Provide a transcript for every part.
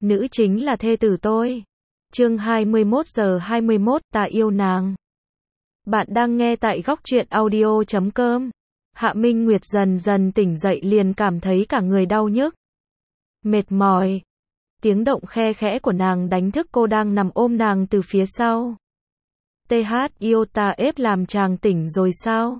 nữ chính là thê tử tôi. Chương 21:21, ta yêu nàng. Bạn đang nghe tại góc truyện audio.com. Hạ Minh Nguyệt dần dần tỉnh dậy liền cảm thấy cả người đau nhức, mệt mỏi. Tiếng động khe khẽ của nàng đánh thức cô đang nằm ôm nàng từ phía sau. TH yêu ta ép làm chàng tỉnh rồi sao?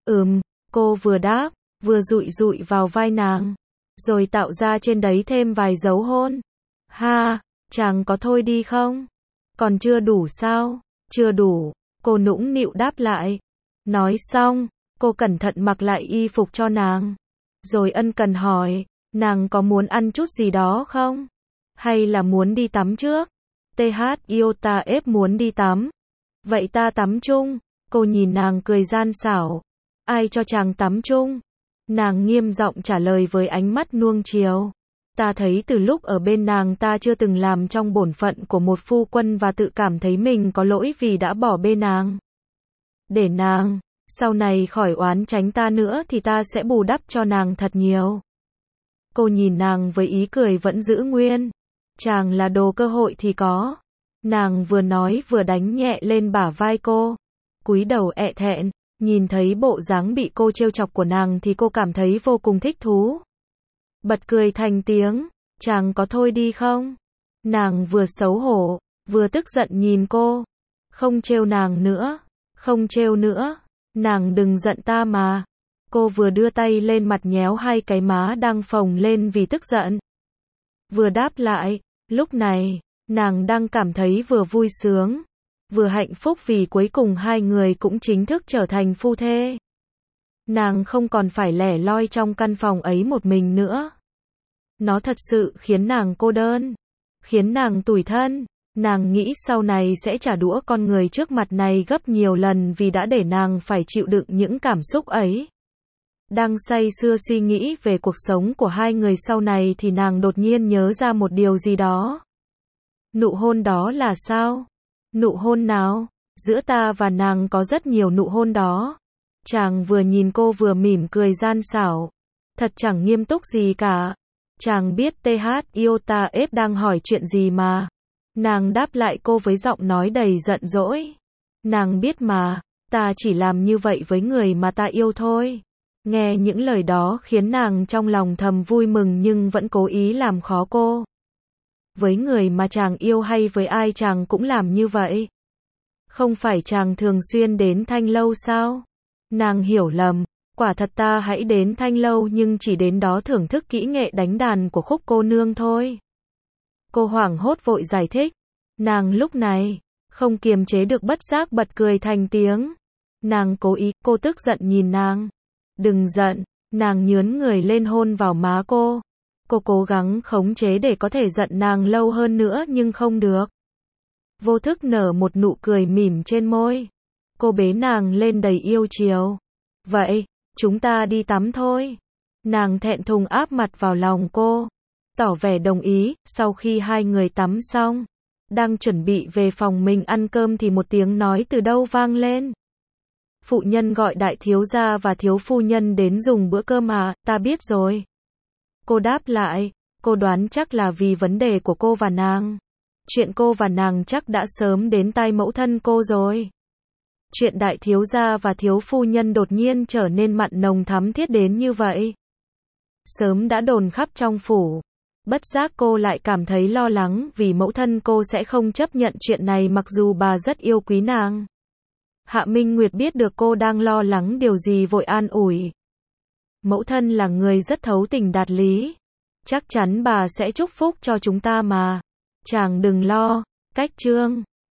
Cô vừa đáp, vừa dụi dụi vào vai nàng, rồi tạo ra trên đấy thêm vài dấu hôn. Ha, chàng có thôi đi không? Còn chưa đủ sao? Chưa đủ, cô nũng nịu đáp lại. Nói xong, cô cẩn thận mặc lại y phục cho nàng, rồi ân cần hỏi, nàng có muốn ăn chút gì đó không? Hay là muốn đi tắm trước? TH yêu ta ép muốn đi tắm. Vậy ta tắm chung. Cô nhìn nàng cười gian xảo. Ai cho chàng tắm chung? Nàng nghiêm giọng trả lời với ánh mắt nuông chiều. Ta thấy từ lúc ở bên nàng ta chưa từng làm trong bổn phận của một phu quân và tự cảm thấy mình có lỗi vì đã bỏ bê nàng. Để nàng, sau này khỏi oán tránh ta nữa thì ta sẽ bù đắp cho nàng thật nhiều. Cô nhìn nàng với ý cười vẫn giữ nguyên. Chàng là đồ cơ hội thì có. Nàng vừa nói vừa đánh nhẹ lên bả vai cô. Cúi đầu ẹ thẹn, nhìn thấy bộ dáng bị cô trêu chọc của nàng thì cô cảm thấy vô cùng thích thú. Bật cười thành tiếng, chàng có thôi đi không? Nàng vừa xấu hổ, vừa tức giận nhìn cô. Không trêu nàng nữa, không trêu nữa, nàng đừng giận ta mà. Cô vừa đưa tay lên mặt nhéo hai cái má đang phồng lên vì tức giận, vừa đáp lại. Lúc này, nàng đang cảm thấy vừa vui sướng, vừa hạnh phúc vì cuối cùng hai người cũng chính thức trở thành phu thê. Nàng không còn phải lẻ loi trong căn phòng ấy một mình nữa. Nó thật sự khiến nàng cô đơn, khiến nàng tủi thân. Nàng nghĩ sau này sẽ trả đũa con người trước mặt này gấp nhiều lần vì đã để nàng phải chịu đựng những cảm xúc ấy. Đang say sưa suy nghĩ về cuộc sống của hai người sau này thì nàng đột nhiên nhớ ra một điều gì đó. Nụ hôn đó là sao? Nụ hôn nào? Giữa ta và nàng có rất nhiều nụ hôn đó. Chàng vừa nhìn cô vừa mỉm cười gian xảo. Thật chẳng nghiêm túc gì cả. Chàng biết TH yêu ta ép đang hỏi chuyện gì mà. Nàng đáp lại cô với giọng nói đầy giận dỗi. Nàng biết mà, ta chỉ làm như vậy với người mà ta yêu thôi. Nghe những lời đó khiến nàng trong lòng thầm vui mừng nhưng vẫn cố ý làm khó cô. Với người mà chàng yêu hay với ai chàng cũng làm như vậy. Không phải chàng thường xuyên đến Thanh Lâu sao? Nàng hiểu lầm, quả thật ta hãy đến Thanh Lâu nhưng chỉ đến đó thưởng thức kỹ nghệ đánh đàn của Khúc cô nương thôi. Cô hoảng hốt vội giải thích. Nàng lúc này, không kiềm chế được bất giác bật cười thành tiếng. Nàng cố ý, cô tức giận nhìn nàng. Đừng giận, nàng nhướn người lên hôn vào má cô. Cô cố gắng khống chế để có thể giận nàng lâu hơn nữa nhưng không được. Vô thức nở một nụ cười mỉm trên môi. Cô bế nàng lên đầy yêu chiều. Vậy, chúng ta đi tắm thôi. Nàng thẹn thùng áp mặt vào lòng cô, tỏ vẻ đồng ý. Sau khi hai người tắm xong, đang chuẩn bị về phòng mình ăn cơm thì một tiếng nói từ đâu vang lên. Phụ nhân gọi đại thiếu gia và thiếu phu nhân đến dùng bữa cơm à? Ta biết rồi. Cô đáp lại, cô đoán chắc là vì vấn đề của cô và nàng. Chuyện cô và nàng chắc đã sớm đến tai mẫu thân cô rồi. Chuyện đại thiếu gia và thiếu phu nhân đột nhiên trở nên mặn nồng thắm thiết đến như vậy, sớm đã đồn khắp trong phủ. Bất giác cô lại cảm thấy lo lắng vì mẫu thân cô sẽ không chấp nhận chuyện này mặc dù bà rất yêu quý nàng. Hạ Minh Nguyệt biết được cô đang lo lắng điều gì vội an ủi. Mẫu thân là người rất thấu tình đạt lý. Chắc chắn bà sẽ chúc phúc cho chúng ta mà. Chàng đừng lo. Cách chương